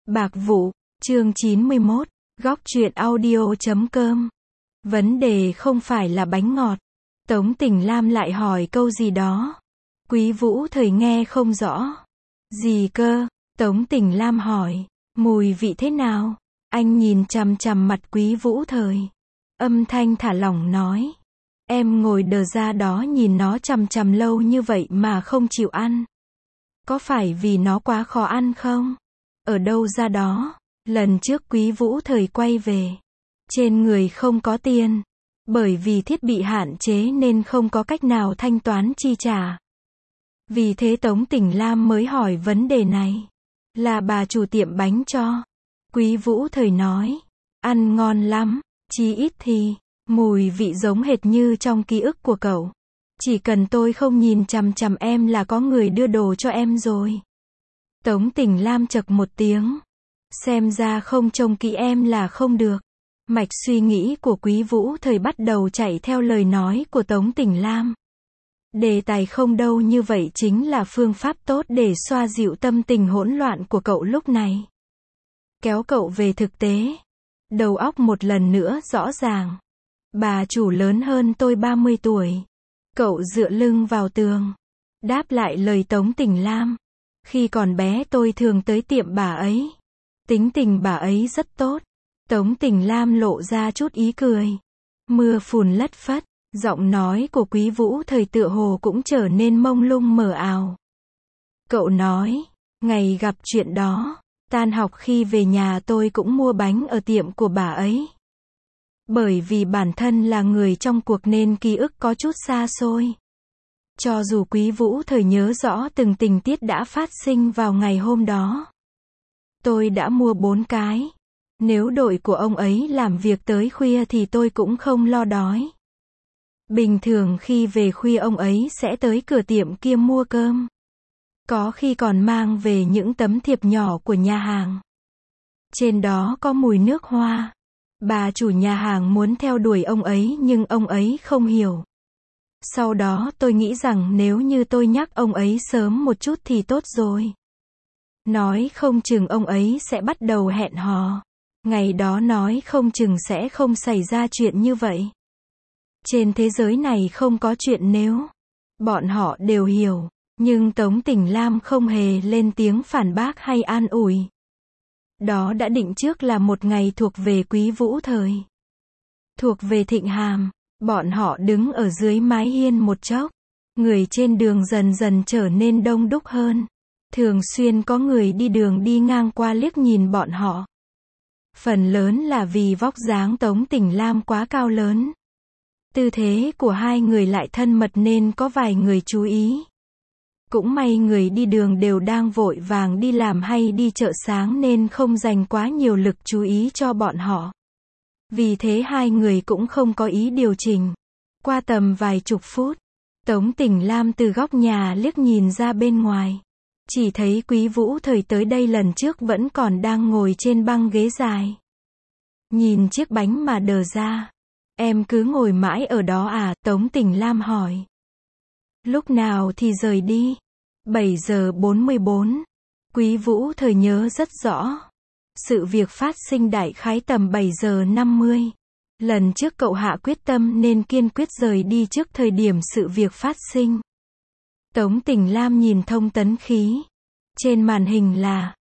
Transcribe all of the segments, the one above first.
Bạc vụ, chương 91, góc truyện audio.com. Vấn đề không phải là bánh ngọt. Tống Tỉnh Lam lại hỏi câu gì đó. Quý Vũ Thời nghe không rõ. Gì cơ? Tống Tỉnh Lam hỏi. Mùi vị thế nào? Anh nhìn chằm chằm mặt Quý Vũ Thời. Âm thanh thả lỏng nói. Em ngồi đờ ra đó nhìn nó chằm chằm lâu như vậy mà không chịu ăn. Có phải vì nó quá khó ăn không? Ở đâu ra đó? Lần trước Quý Vũ Thời quay về. Trên người không có tiền. Bởi vì thiết bị hạn chế nên không có cách nào thanh toán chi trả. Vì thế Tống Tỉnh Lam mới hỏi vấn đề này. Là bà chủ tiệm bánh cho. Quý Vũ Thời nói. Ăn ngon lắm. Chí ít thì, mùi vị giống hệt như trong ký ức của cậu. Chỉ cần tôi không nhìn chằm chằm em là có người đưa đồ cho em rồi. Tống Tỉnh Lam chậc một tiếng. Xem ra không trông kỹ em là không được. Mạch suy nghĩ của Quý Vũ Thời bắt đầu chạy theo lời nói của Tống Tỉnh Lam. Đề tài không đâu như vậy chính là phương pháp tốt để xoa dịu tâm tình hỗn loạn của cậu lúc này. Kéo cậu về thực tế. Đầu óc một lần nữa rõ ràng. Bà chủ lớn hơn tôi 30 tuổi. Cậu dựa lưng vào tường. Đáp lại lời Tống Tỉnh Lam. Khi còn bé tôi thường tới tiệm bà ấy. Tính tình bà ấy rất tốt. Tống Tỉnh Lam lộ ra chút ý cười. Mưa phùn lất phất. Giọng nói của Quý Vũ Thời tựa hồ cũng trở nên mông lung mờ ảo. Cậu nói. Ngày gặp chuyện đó. Tan học khi về nhà tôi cũng mua bánh ở tiệm của bà ấy. Bởi vì bản thân là người trong cuộc nên ký ức có chút xa xôi. Cho dù Quý Vũ Thời nhớ rõ từng tình tiết đã phát sinh vào ngày hôm đó. Tôi đã mua 4 cái. Nếu đội của ông ấy làm việc tới khuya thì tôi cũng không lo đói. Bình thường khi về khuya ông ấy sẽ tới cửa tiệm kia mua cơm. Có khi còn mang về những tấm thiệp nhỏ của nhà hàng. Trên đó có mùi nước hoa. Bà chủ nhà hàng muốn theo đuổi ông ấy nhưng ông ấy không hiểu. Sau đó tôi nghĩ rằng nếu như tôi nhắc ông ấy sớm một chút thì tốt rồi. Nói không chừng ông ấy sẽ bắt đầu hẹn hò. Ngày đó nói không chừng sẽ không xảy ra chuyện như vậy. Trên thế giới này không có chuyện nếu. Bọn họ đều hiểu. Nhưng Tống Tỉnh Lam không hề lên tiếng phản bác hay an ủi. Đó đã định trước là một ngày thuộc về Quý Vũ Thời. Thuộc về Thịnh Hàm. Bọn họ đứng ở dưới mái hiên một chốc. Người trên đường dần dần trở nên đông đúc hơn. Thường xuyên có người đi đường đi ngang qua liếc nhìn bọn họ. Phần lớn là vì vóc dáng Tống Tỉnh Lam quá cao lớn. Tư thế của hai người lại thân mật nên có vài người chú ý. Cũng may người đi đường đều đang vội vàng đi làm hay đi chợ sáng nên không dành quá nhiều lực chú ý cho bọn họ. Vì thế hai người cũng không có ý điều chỉnh. Qua tầm vài chục phút, Tống Tỉnh Lam từ góc nhà liếc nhìn ra bên ngoài. Chỉ thấy Quý Vũ Thời tới đây lần trước vẫn còn đang ngồi trên băng ghế dài. Nhìn chiếc bánh mà đờ ra. Em cứ ngồi mãi ở đó à? Tống Tỉnh Lam hỏi. Lúc nào thì rời đi? 7 giờ 44. Quý Vũ Thời nhớ rất rõ. Sự việc phát sinh đại khái tầm 7 giờ 50. Lần trước cậu hạ quyết tâm nên kiên quyết rời đi trước thời điểm sự việc phát sinh. Tống Tỉnh Lam nhìn thông tấn khí. Trên màn hình là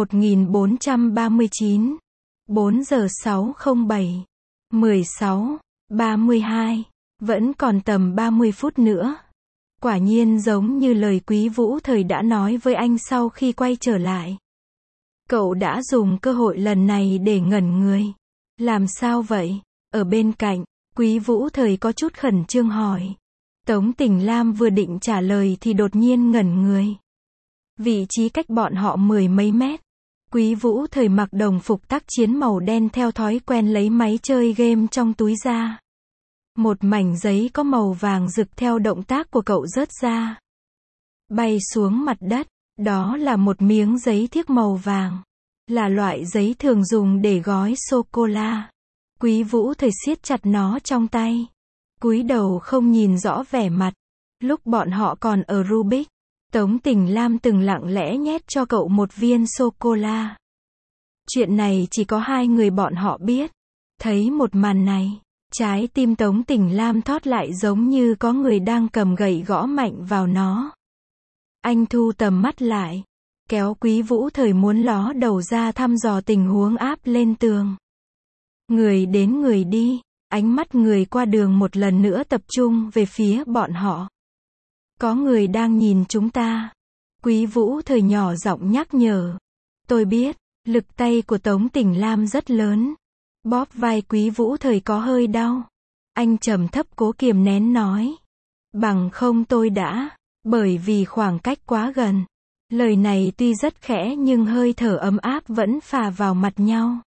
1439. 4 giờ 607. 16. 32. Vẫn còn tầm 30 phút nữa. Quả nhiên giống như lời Quý Vũ Thời đã nói với anh sau khi quay trở lại. Cậu đã dùng cơ hội lần này để ngẩn người. Làm sao vậy? Ở bên cạnh, Quý Vũ Thời có chút khẩn trương hỏi. Tống Tỉnh Lam vừa định trả lời thì đột nhiên ngẩn người. Vị trí cách bọn họ 10 mấy mét. Quý Vũ Thời mặc đồng phục tác chiến màu đen theo thói quen lấy máy chơi game trong túi ra. Một mảnh giấy có màu vàng rực theo động tác của cậu rớt ra. Bay xuống mặt đất. Đó là một miếng giấy thiếc màu vàng. Là loại giấy thường dùng để gói sô-cô-la. Quý Vũ Thời siết chặt nó trong tay. Cúi đầu không nhìn rõ vẻ mặt. Lúc bọn họ còn ở Rubik, Tống Tỉnh Lam từng lặng lẽ nhét cho cậu một viên sô-cô-la. Chuyện này chỉ có hai người bọn họ biết. Thấy một màn này, trái tim Tống Tỉnh Lam thót lại giống như có người đang cầm gậy gõ mạnh vào nó. Anh thu tầm mắt lại, kéo Quý Vũ Thời muốn ló đầu ra thăm dò tình huống áp lên tường. Người đến người đi, ánh mắt người qua đường một lần nữa tập trung về phía bọn họ. Có người đang nhìn chúng ta. Quý Vũ Thời nhỏ giọng nhắc nhở. Tôi biết, lực tay của Tống Tỉnh Lam rất lớn. Bóp vai Quý Vũ Thời có hơi đau. Anh trầm thấp cố kiềm nén nói. Bằng không tôi đã, bởi vì khoảng cách quá gần. Lời này tuy rất khẽ nhưng hơi thở ấm áp vẫn phả vào mặt nhau.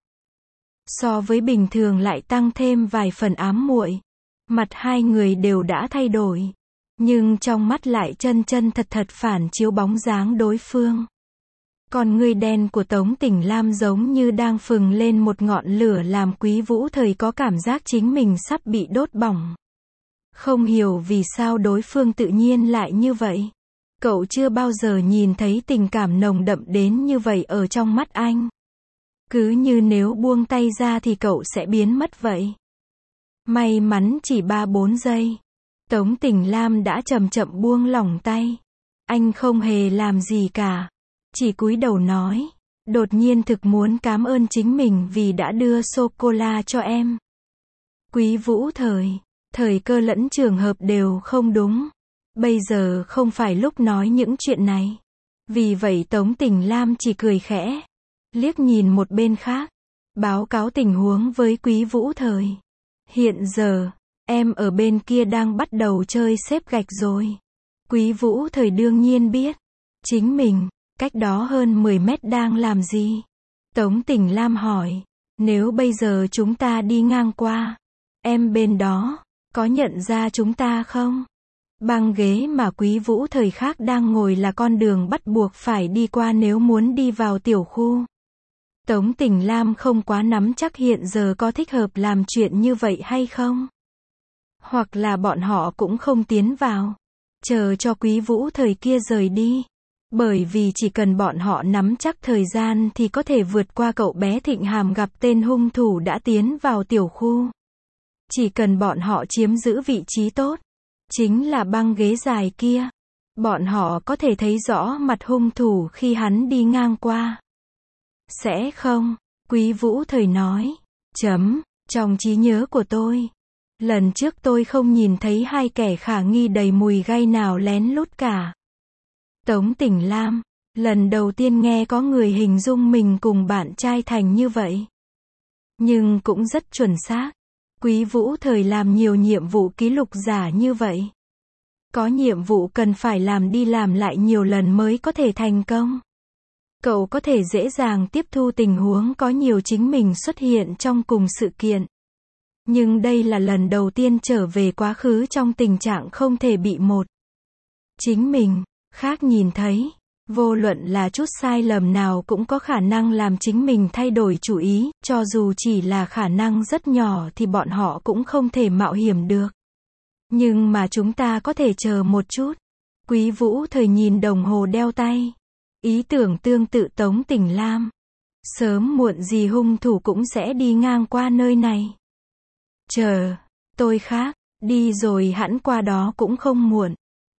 So với bình thường lại tăng thêm vài phần ám muội. Mặt hai người đều đã thay đổi. Nhưng trong mắt lại chân chân thật thật phản chiếu bóng dáng đối phương. Con người đen của Tống Tỉnh Lam giống như đang phừng lên một ngọn lửa làm Quý Vũ Thời có cảm giác chính mình sắp bị đốt bỏng. Không hiểu vì sao đối phương tự nhiên lại như vậy. Cậu chưa bao giờ nhìn thấy tình cảm nồng đậm đến như vậy ở trong mắt anh. Cứ như nếu buông tay ra thì cậu sẽ biến mất vậy. May mắn chỉ 3-4 giây. Tống Tỉnh Lam đã chậm chậm buông lỏng tay. Anh không hề làm gì cả. Chỉ cúi đầu nói. Đột nhiên thực muốn cảm ơn chính mình vì đã đưa sô-cô-la cho em. Quý Vũ Thời. Thời cơ lẫn trường hợp đều không đúng. Bây giờ không phải lúc nói những chuyện này. Vì vậy Tống Tỉnh Lam chỉ cười khẽ. Liếc nhìn một bên khác. Báo cáo tình huống với Quý Vũ Thời. Hiện giờ, em ở bên kia đang bắt đầu chơi xếp gạch rồi. Quý Vũ Thời đương nhiên biết. Chính mình, cách đó hơn 10 mét đang làm gì? Tống Tỉnh Lam hỏi. Nếu bây giờ chúng ta đi ngang qua, em bên đó, có nhận ra chúng ta không? Băng ghế mà Quý Vũ Thời khác đang ngồi là con đường bắt buộc phải đi qua nếu muốn đi vào tiểu khu. Tống Tỉnh Lam không quá nắm chắc hiện giờ có thích hợp làm chuyện như vậy hay không. Hoặc là bọn họ cũng không tiến vào. Chờ cho Quý Vũ Thời kia rời đi. Bởi vì chỉ cần bọn họ nắm chắc thời gian thì có thể vượt qua cậu bé Thịnh Hàm gặp tên hung thủ đã tiến vào tiểu khu. Chỉ cần bọn họ chiếm giữ vị trí tốt. Chính là băng ghế dài kia. Bọn họ có thể thấy rõ mặt hung thủ khi hắn đi ngang qua. Sẽ không, Quý Vũ Thời nói. Trong trí nhớ của tôi. Lần trước tôi không nhìn thấy hai kẻ khả nghi đầy mùi gay nào lén lút cả. Tống Tỉnh Lam, lần đầu tiên nghe có người hình dung mình cùng bạn trai thành như vậy. Nhưng cũng rất chuẩn xác. Quý Vũ Thời làm nhiều nhiệm vụ ký lục giả như vậy. Có nhiệm vụ cần phải làm đi làm lại nhiều lần mới có thể thành công. Cậu có thể dễ dàng tiếp thu tình huống có nhiều chính mình xuất hiện trong cùng sự kiện. Nhưng đây là lần đầu tiên trở về quá khứ trong tình trạng không thể bị một. Chính mình, khác nhìn thấy. Vô luận là chút sai lầm nào cũng có khả năng làm chính mình thay đổi chủ ý, cho dù chỉ là khả năng rất nhỏ thì bọn họ cũng không thể mạo hiểm được. Nhưng mà chúng ta có thể chờ một chút. Quý Vũ Thời nhìn đồng hồ đeo tay. Ý tưởng tương tự Tống Tỉnh Lam. Sớm muộn gì hung thủ cũng sẽ đi ngang qua nơi này. Chờ, tôi khác, đi rồi hẵn qua đó cũng không muộn.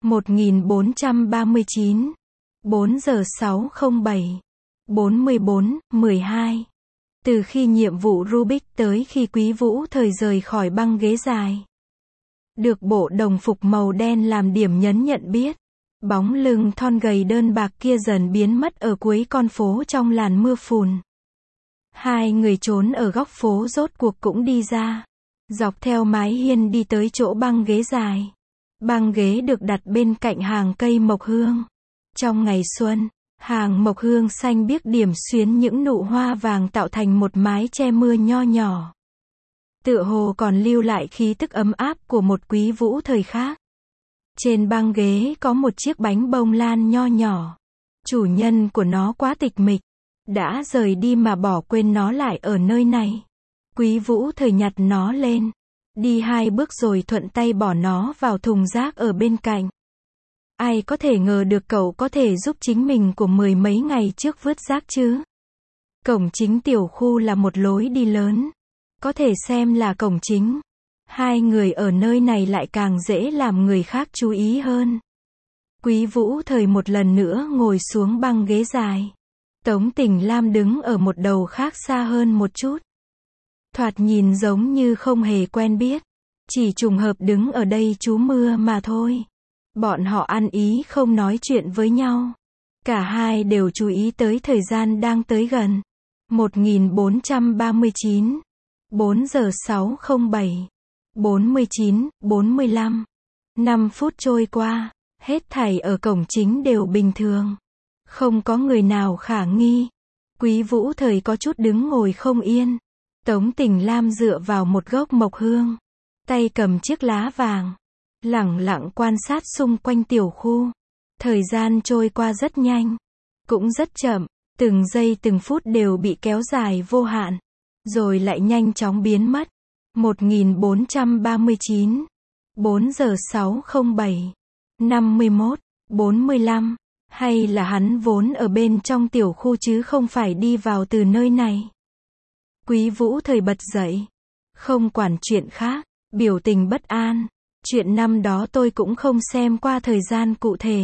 1439 4 giờ 607 44 12. Từ khi nhiệm vụ Rubik tới khi Quý Vũ Thời rời khỏi băng ghế dài. Được bộ đồng phục màu đen làm điểm nhấn nhận biết. Bóng lưng thon gầy đơn bạc kia dần biến mất ở cuối con phố trong làn mưa phùn. Hai người trốn ở góc phố rốt cuộc cũng đi ra. Dọc theo mái hiên đi tới chỗ băng ghế dài. Băng ghế được đặt bên cạnh hàng cây mộc hương. Trong ngày xuân, hàng mộc hương xanh biếc điểm xuyến những nụ hoa vàng tạo thành một mái che mưa nho nhỏ. Tựa hồ còn lưu lại khí tức ấm áp của một Quý Vũ Thời khác. Trên băng ghế có một chiếc bánh bông lan nho nhỏ. Chủ nhân của nó quá tịch mịch. Đã rời đi mà bỏ quên nó lại ở nơi này. Quý Vũ Thời nhặt nó lên. Đi 2 bước rồi thuận tay bỏ nó vào thùng rác ở bên cạnh. Ai có thể ngờ được cậu có thể giúp chính mình của 10 mấy ngày trước vứt rác chứ? Cổng chính tiểu khu là một lối đi lớn. Có thể xem là cổng chính. Hai người ở nơi này lại càng dễ làm người khác chú ý hơn. Quý Vũ Thời một lần nữa ngồi xuống băng ghế dài. Tống Tình Lam đứng ở một đầu khác xa hơn một chút. Thoạt nhìn giống như không hề quen biết. Chỉ trùng hợp đứng ở đây trú mưa mà thôi. Bọn họ ăn ý không nói chuyện với nhau. Cả hai đều chú ý tới thời gian đang tới gần. 1439. 4 giờ 6:07. 49, 45. 5 phút trôi qua. Hết thảy ở cổng chính đều bình thường. Không có người nào khả nghi. Quý Vũ Thời có chút đứng ngồi không yên. Tống Tình Lam dựa vào một gốc mộc hương. Tay cầm chiếc lá vàng. Lẳng lặng quan sát xung quanh tiểu khu. Thời gian trôi qua rất nhanh. Cũng rất chậm. Từng giây từng phút đều bị kéo dài vô hạn. Rồi lại nhanh chóng biến mất. 1439. 4 giờ 6:07. 51, 45. Hay là hắn vốn ở bên trong tiểu khu chứ không phải đi vào từ nơi này. Quý Vũ Thời bật dậy. Không quản chuyện khác. Biểu tình bất an. Chuyện năm đó tôi cũng không xem qua thời gian cụ thể.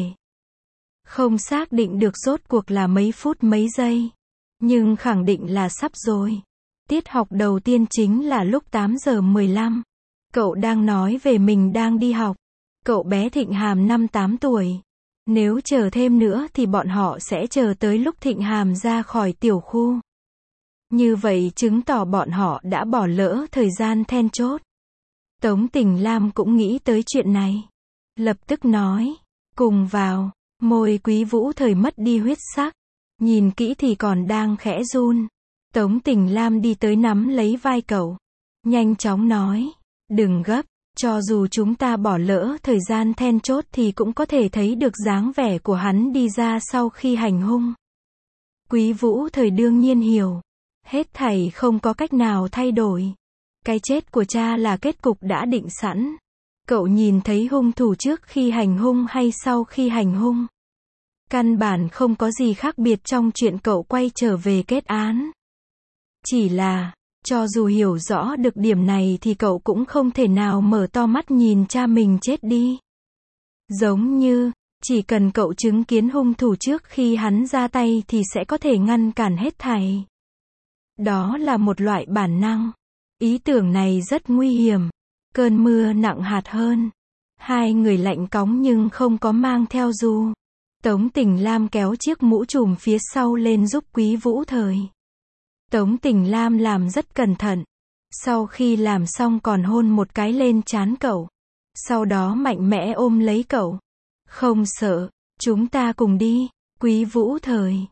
Không xác định được rốt cuộc là mấy phút mấy giây. Nhưng khẳng định là sắp rồi. Tiết học đầu tiên chính là lúc 8 giờ 15. Cậu đang nói về mình đang đi học. Cậu bé Thịnh Hàm 5-8 tuổi. Nếu chờ thêm nữa thì bọn họ sẽ chờ tới lúc Thịnh Hàm ra khỏi tiểu khu. Như vậy chứng tỏ bọn họ đã bỏ lỡ thời gian then chốt. Tống Tình Lam cũng nghĩ tới chuyện này. Lập tức nói. Cùng vào. Môi Quý Vũ Thời mất đi huyết sắc. Nhìn kỹ thì còn đang khẽ run. Tống Tình Lam đi tới nắm lấy vai cậu. Nhanh chóng nói. Đừng gấp. Cho dù chúng ta bỏ lỡ thời gian then chốt thì cũng có thể thấy được dáng vẻ của hắn đi ra sau khi hành hung. Quý Vũ Thời đương nhiên hiểu. Hết thảy không có cách nào thay đổi. Cái chết của cha là kết cục đã định sẵn. Cậu nhìn thấy hung thủ trước khi hành hung hay sau khi hành hung. Căn bản không có gì khác biệt trong chuyện cậu quay trở về kết án. Chỉ là, cho dù hiểu rõ được điểm này thì cậu cũng không thể nào mở to mắt nhìn cha mình chết đi. Giống như, chỉ cần cậu chứng kiến hung thủ trước khi hắn ra tay thì sẽ có thể ngăn cản hết thảy. Đó là một loại bản năng. Ý tưởng này rất nguy hiểm. Cơn mưa nặng hạt hơn. Hai người lạnh cóng nhưng không có mang theo dù. Tống Tình Lam kéo chiếc mũ trùm phía sau lên giúp Quý Vũ Thời. Tống Tình Lam làm rất cẩn thận. Sau khi làm xong còn hôn một cái lên trán cậu. Sau đó mạnh mẽ ôm lấy cậu. Không sợ, chúng ta cùng đi. Quý Vũ Thời.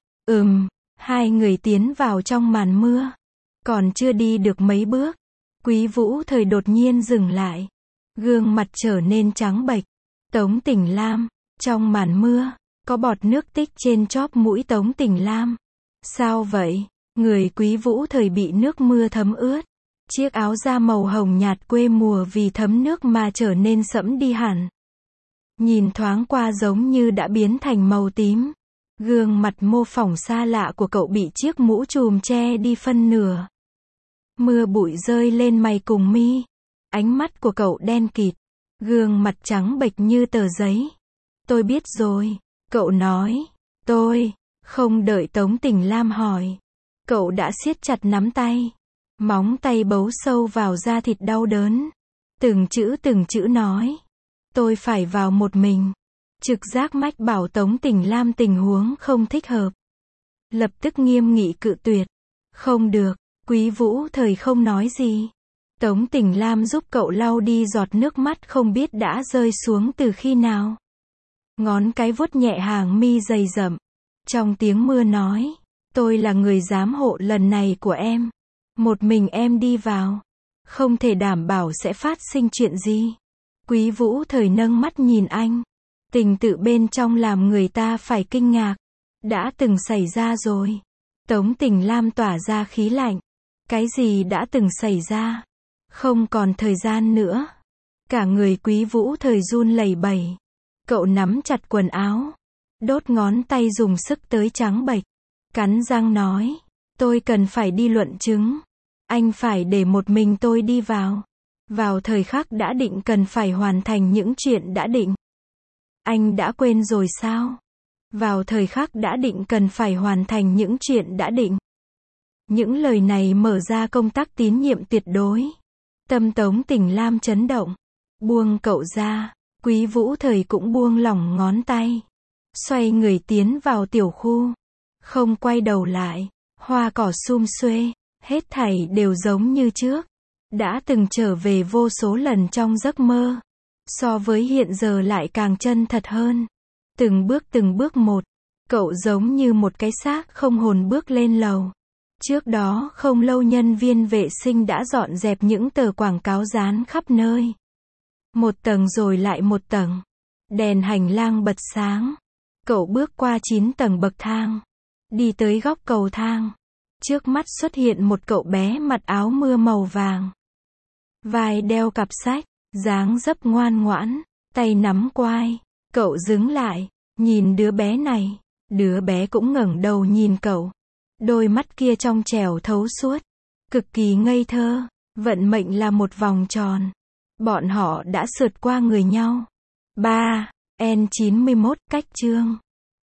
Hai người tiến vào trong màn mưa. Còn chưa đi được mấy bước. Quý Vũ Thời đột nhiên dừng lại. Gương mặt trở nên trắng bệch. Tống Tình Lam. Trong màn mưa, có bọt nước tích trên chóp mũi Tống Tình Lam. Sao vậy? Người Quý Vũ Thời bị nước mưa thấm ướt. Chiếc áo da màu hồng nhạt quê mùa vì thấm nước mà trở nên sẫm đi hẳn. Nhìn thoáng qua giống như đã biến thành màu tím. Gương mặt mô phỏng xa lạ của cậu bị chiếc mũ trùm che đi phân nửa. Mưa bụi rơi lên mày cùng mi. Ánh mắt của cậu đen kịt. Gương mặt trắng bệch như tờ giấy. Tôi biết rồi. Cậu nói. Tôi. Không đợi Tống Tình Lam hỏi. Cậu đã siết chặt nắm tay. Móng tay bấu sâu vào da thịt đau đớn. Từng chữ nói. Tôi phải vào một mình. Trực giác mách bảo Tống Tình Lam tình huống không thích hợp. Lập tức nghiêm nghị cự tuyệt. Không được. Quý Vũ Thời không nói gì. Tống Tình Lam giúp cậu lau đi giọt nước mắt không biết đã rơi xuống từ khi nào. Ngón cái vuốt nhẹ hàng mi dày rậm. Trong tiếng mưa nói. Tôi là người giám hộ lần này của em. Một mình em đi vào. Không thể đảm bảo sẽ phát sinh chuyện gì. Quý Vũ Thời nâng mắt nhìn anh. Tình tự bên trong làm người ta phải kinh ngạc. Đã từng xảy ra rồi. Tống Tình Lam tỏa ra khí lạnh. Cái gì đã từng xảy ra? Không còn thời gian nữa. Cả người Quý Vũ Thời run lẩy bẩy. Cậu nắm chặt quần áo. Đốt ngón tay dùng sức tới trắng bệch. Cắn răng nói. Tôi cần phải đi luận chứng. Anh phải để một mình tôi đi vào. Vào thời khắc đã định cần phải hoàn thành những chuyện đã định. Anh đã quên rồi sao? Vào thời khắc đã định cần phải hoàn thành những chuyện đã định. Những lời này mở ra công tắc tín nhiệm tuyệt đối. Tâm Tống Tình Lam chấn động. Buông cậu ra. Quý Vũ Thời cũng buông lỏng ngón tay. Xoay người tiến vào tiểu khu. Không quay đầu lại. Hoa cỏ sum xuê. Hết thảy đều giống như trước. Đã từng trở về vô số lần trong giấc mơ. So với hiện giờ lại càng chân thật hơn. Từng bước một. Cậu giống như một cái xác không hồn bước lên lầu. Trước đó không lâu nhân viên vệ sinh đã dọn dẹp những tờ quảng cáo dán khắp nơi. Một tầng rồi lại một tầng. Đèn hành lang bật sáng. Cậu bước qua 9 tầng bậc thang. Đi tới góc cầu thang. Trước mắt xuất hiện một cậu bé mặc áo mưa màu vàng. Vai đeo cặp sách, dáng dấp ngoan ngoãn, tay nắm quai. Cậu dừng lại, nhìn đứa bé này. Đứa bé cũng ngẩng đầu nhìn cậu. Đôi mắt kia trong trẻo thấu suốt. Cực kỳ ngây thơ. Vận mệnh là một vòng tròn. Bọn họ đã sượt qua người nhau. 3. N91 cách chương